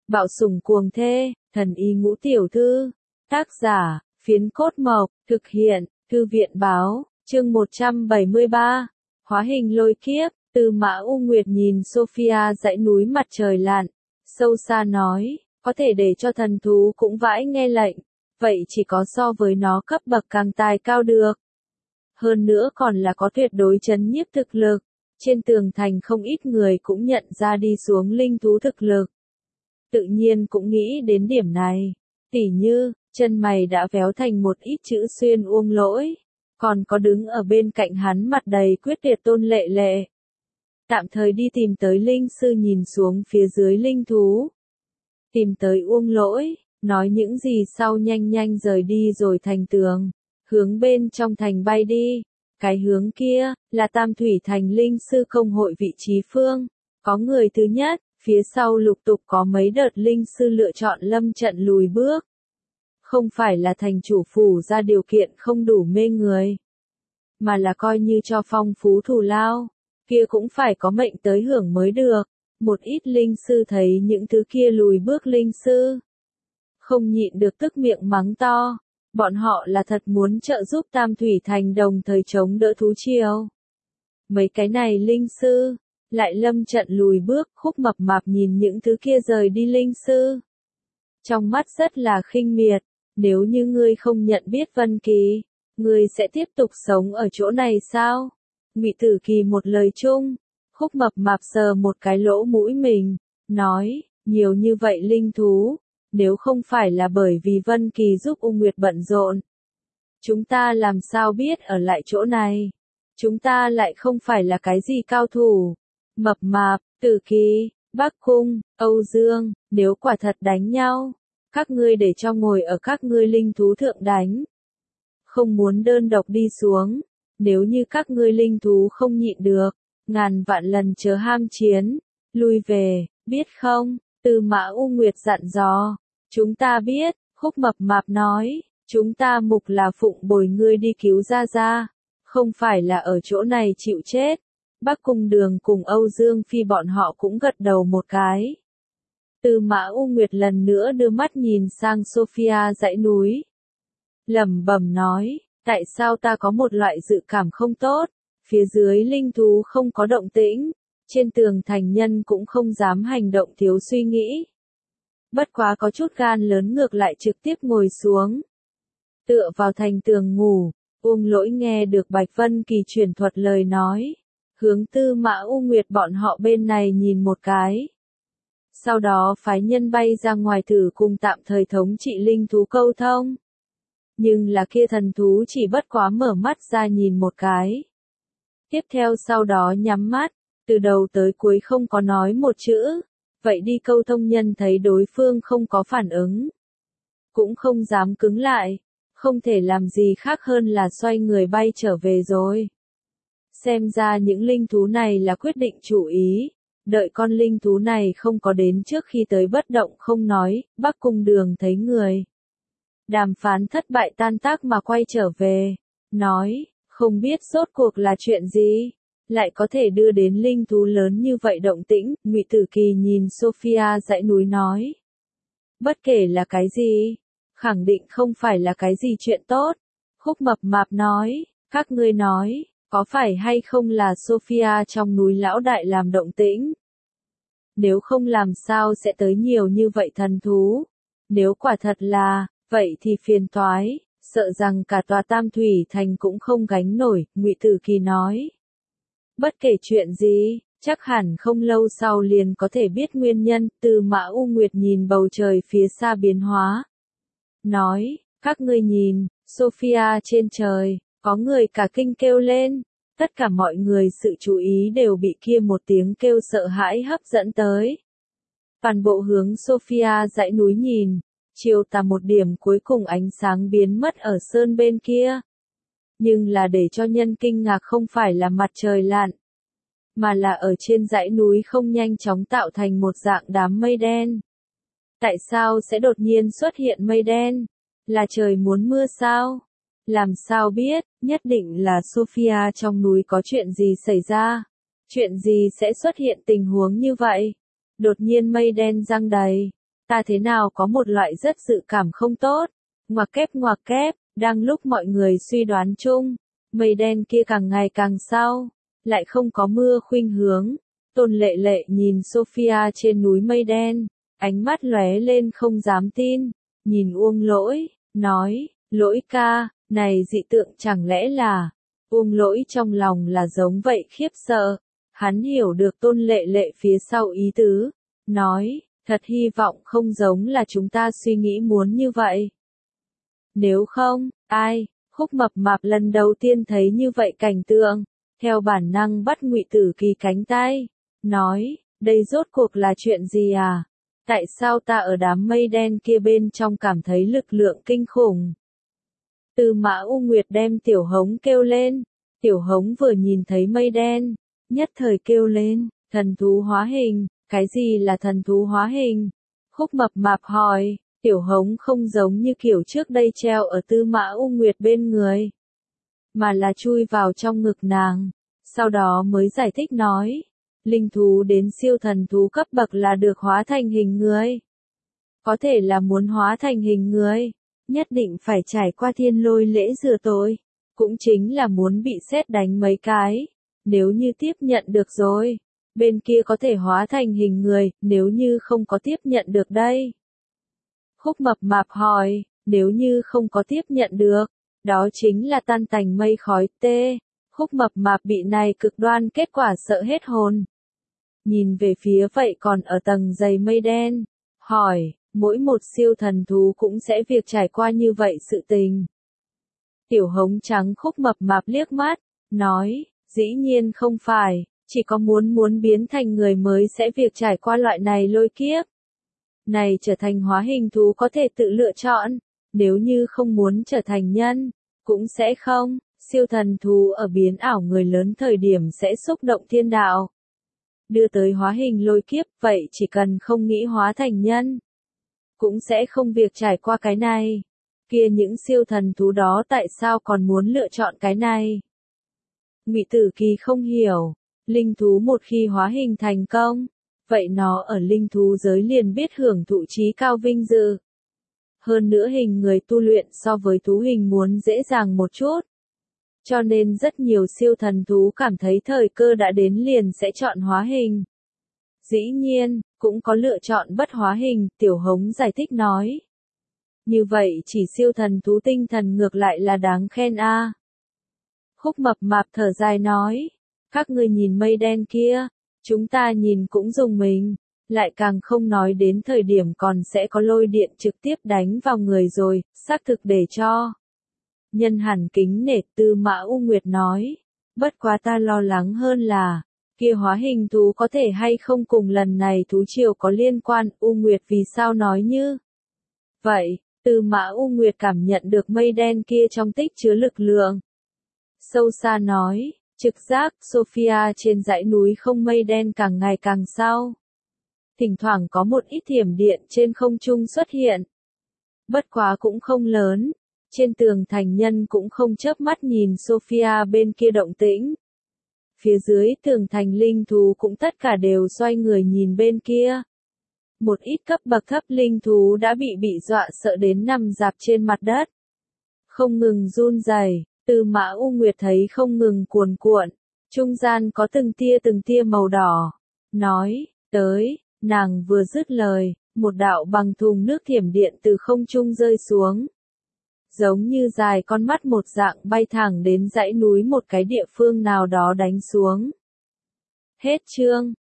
Bạo sủng cuồng thê, thần y ngũ tiểu thư. Tác giả, Phiến Cốt Mộc, thực hiện, Thư viện báo, chương 173. Hóa hình lôi kiếp, Tư Mã U Nguyệt nhìn Sophia dãy núi mặt trời lặn, sâu xa nói, có thể để cho thần thú cũng vãi nghe lệnh, vậy chỉ có so với nó cấp bậc càng tài cao được. Hơn nữa còn là có tuyệt đối chấn nhiếp thực lực, trên tường thành không ít người cũng nhận ra đi xuống linh thú thực lực. Tự nhiên cũng nghĩ đến điểm này, tỉ như, chân mày đã véo thành một ít chữ xuyên Uông Lỗi, còn có đứng ở bên cạnh hắn mặt đầy quyết liệt Tôn Lệ Lệ. Tạm thời đi tìm tới linh sư nhìn xuống phía dưới linh thú. Tìm tới Uông Lỗi, nói những gì sau nhanh nhanh rời đi rồi thành tường, hướng bên trong thành bay đi. Cái hướng kia, là Tam Thủy Thành linh sư công hội vị trí phương, có người thứ nhất, phía sau lục tục có mấy đợt linh sư lựa chọn lâm trận lùi bước. Không phải là thành chủ phủ ra điều kiện không đủ mê người, mà là coi như cho phong phú thù lao, kia cũng phải có mệnh tới hưởng mới được. Một ít linh sư thấy những thứ kia lùi bước linh sư, không nhịn được tức miệng mắng to, bọn họ là thật muốn trợ giúp Tam Thủy Thành đồng thời chống đỡ thú triều. Mấy cái này linh sư, lại lâm trận lùi bước. Khúc Mập Mạp nhìn những thứ kia rời đi linh sư, trong mắt rất là khinh miệt, nếu như ngươi không nhận biết Vân Kỳ, ngươi sẽ tiếp tục sống ở chỗ này sao? Ngụy Tử Kỳ một lời chung. Khúc Mập Mạp sờ một cái lỗ mũi mình, nói, nhiều như vậy linh thú, nếu không phải là bởi vì Vân Kỳ giúp U Nguyệt bận rộn, chúng ta làm sao biết ở lại chỗ này? Chúng ta lại không phải là cái gì cao thủ. Mập Mạp, Tử Kỳ, Bắc Cung, Âu Dương, nếu quả thật đánh nhau, các ngươi để cho ngồi ở các ngươi linh thú thượng đánh. Không muốn đơn độc đi xuống, nếu như các ngươi linh thú không nhịn được, ngàn vạn lần chớ ham chiến, lui về, biết không? Tư Mã U Nguyệt dặn dò. Chúng ta biết, Khúc Mập Mạp nói, chúng ta mục là phụng bồi ngươi đi cứu Gia Gia, không phải là ở chỗ này chịu chết. Bắc Cung Đường cùng Âu Dương Phi bọn họ cũng gật đầu một cái. Tư Mã U Nguyệt lần nữa đưa mắt nhìn sang Sophia dãy núi, lẩm bẩm nói, tại sao ta có một loại dự cảm không tốt, phía dưới linh thú không có động tĩnh, trên tường thành nhân cũng không dám hành động thiếu suy nghĩ. Bất quá có chút gan lớn ngược lại trực tiếp ngồi xuống, tựa vào thành tường ngủ. Uông Lỗi nghe được Bạch Vân Kỳ truyền thuật lời nói, hướng Tư Mã U Nguyệt bọn họ bên này nhìn một cái. Sau đó phái nhân bay ra ngoài thử cùng tạm thời thống trị linh thú câu thông. Nhưng là kia thần thú chỉ bất quá mở mắt ra nhìn một cái. Tiếp theo sau đó nhắm mắt, từ đầu tới cuối không có nói một chữ. Vậy đi câu thông nhân thấy đối phương không có phản ứng, cũng không dám cứng lại, không thể làm gì khác hơn là xoay người bay trở về rồi. Xem ra những linh thú này là quyết định chủ ý, đợi con linh thú này không có đến trước khi tới bất động không nói. Bắc Cung Đường thấy người đàm phán thất bại tan tác mà quay trở về, nói, không biết rốt cuộc là chuyện gì, lại có thể đưa đến linh thú lớn như vậy động tĩnh. Ngụy Tử Kỳ nhìn Sophia dãy núi nói, bất kể là cái gì, khẳng định không phải là cái gì chuyện tốt. Khúc Mập Mạp nói, các ngươi nói, có phải hay không là Sophia trong núi lão đại làm động tĩnh? Nếu không làm sao sẽ tới nhiều như vậy thần thú? Nếu quả thật là, vậy thì phiền toái, sợ rằng cả tòa Tam Thủy Thành cũng không gánh nổi. Ngụy Tử Kỳ nói, bất kể chuyện gì, chắc hẳn không lâu sau liền có thể biết nguyên nhân. Tư Mã U Nguyệt nhìn bầu trời phía xa biến hóa, nói, các ngươi nhìn, Sophia trên trời, có người cả kinh kêu lên. Tất cả mọi người sự chú ý đều bị kia một tiếng kêu sợ hãi hấp dẫn tới. Toàn bộ hướng Sophia dãy núi nhìn, chiều tà một điểm cuối cùng ánh sáng biến mất ở sơn bên kia. Nhưng là để cho nhân kinh ngạc không phải là mặt trời lặn, mà là ở trên dãy núi không nhanh chóng tạo thành một dạng đám mây đen. Tại sao sẽ đột nhiên xuất hiện mây đen? Là trời muốn mưa sao? Làm sao biết, nhất định là Sophia trong núi có chuyện gì xảy ra. Chuyện gì sẽ xuất hiện tình huống như vậy? Đột nhiên mây đen giăng đầy, Ta thế nào có một loại rất dự cảm không tốt. Ngoặc kép, đang lúc mọi người suy đoán chung, mây đen kia càng ngày càng sau, lại không có mưa khuynh hướng. Tôn Lệ Lệ nhìn Sophia trên núi mây đen, ánh mắt lóe lên không dám tin, nhìn Uông Lỗi, nói, Lỗi ca, này dị tượng chẳng lẽ là... Uông Lỗi trong lòng là giống vậy khiếp sợ, hắn hiểu được Tôn Lệ Lệ phía sau ý tứ, nói, thật hy vọng không giống là chúng ta suy nghĩ muốn như vậy. Nếu không, ai, Khúc Mập Mạp lần đầu tiên thấy như vậy cảnh tượng, theo bản năng bắt Ngụy Tử Kỳ cánh tay, nói, đây rốt cuộc là chuyện gì à? Tại sao ta ở đám mây đen kia bên trong cảm thấy lực lượng kinh khủng? Tư Mã U Nguyệt đem Tiểu Hống kêu lên, Tiểu Hống vừa nhìn thấy mây đen, nhất thời kêu lên, thần thú hóa hình, cái gì là thần thú hóa hình? Khúc Mập Mạp hỏi, Tiểu Hống không giống như kiểu trước đây treo ở Tư Mã U Nguyệt bên người, mà là chui vào trong ngực nàng, sau đó mới giải thích nói, linh thú đến siêu thần thú cấp bậc là được hóa thành hình người. Có thể là muốn hóa thành hình người, nhất định phải trải qua thiên lôi lễ rửa tội, cũng chính là muốn bị sét đánh mấy cái, nếu như tiếp nhận được rồi, bên kia có thể hóa thành hình người, nếu như không có tiếp nhận được đây. Khúc Mập Mạp hỏi, nếu như không có tiếp nhận được, đó chính là tan tành mây khói tê. Khúc Mập Mạp bị này cực đoan kết quả sợ hết hồn. Nhìn về phía vậy còn ở tầng dày mây đen, hỏi, mỗi một siêu thần thú cũng sẽ việc trải qua như vậy sự tình. Tiểu Hống trắng Khúc Mập Mạp liếc mắt, nói, dĩ nhiên không phải, chỉ có muốn biến thành người mới sẽ việc trải qua loại này lôi kiếp. Này trở thành hóa hình thú có thể tự lựa chọn, nếu như không muốn trở thành nhân, cũng sẽ không, siêu thần thú ở biến ảo người lớn thời điểm sẽ xúc động thiên đạo. Đưa tới hóa hình lôi kiếp, vậy chỉ cần không nghĩ hóa thành nhân, cũng sẽ không việc trải qua cái này. Kia những siêu thần thú đó tại sao còn muốn lựa chọn cái này? Ngụy Tử Kỳ không hiểu, linh thú một khi hóa hình thành công, vậy nó ở linh thú giới liền biết hưởng thụ trí cao vinh dự. Hơn nữa hình người tu luyện so với thú hình muốn dễ dàng một chút. Cho nên rất nhiều siêu thần thú cảm thấy thời cơ đã đến liền sẽ chọn hóa hình. Dĩ nhiên, cũng có lựa chọn bất hóa hình, Tiểu Hống giải thích nói. Như vậy chỉ siêu thần thú tinh thần ngược lại là đáng khen a. Khúc Mập Mạp thở dài nói, các ngươi nhìn mây đen kia, chúng ta nhìn cũng rùng mình, lại càng không nói đến thời điểm còn sẽ có lôi điện trực tiếp đánh vào người rồi, xác thực để cho. Nhân hẳn kính nể. Tư Mã U Nguyệt nói, bất quá ta lo lắng hơn là, kia hóa hình thú có thể hay không cùng lần này thú triều có liên quan. U Nguyệt vì sao nói như vậy? Tư Mã U Nguyệt cảm nhận được mây đen kia trong tích chứa lực lượng. Sâu xa nói, trực giác, Sophia trên dãy núi không mây đen càng ngày càng sau. Thỉnh thoảng có một ít thiểm điện trên không trung xuất hiện. Bất quá cũng không lớn. Trên tường thành nhân cũng không chớp mắt nhìn Sophia bên kia động tĩnh. Phía dưới tường thành linh thú cũng tất cả đều xoay người nhìn bên kia. Một ít cấp bậc thấp linh thú đã bị dọa sợ đến nằm rạp trên mặt đất. Không ngừng run rẩy. Tư Mã U Nguyệt thấy không ngừng cuồn cuộn. Trung gian có từng tia màu đỏ. Nói, tới, nàng vừa dứt lời, một đạo bằng thùng nước thiểm điện từ không trung rơi xuống. Giống như dài con mắt một dạng bay thẳng đến dãy núi một cái địa phương nào đó đánh xuống. Hết chương.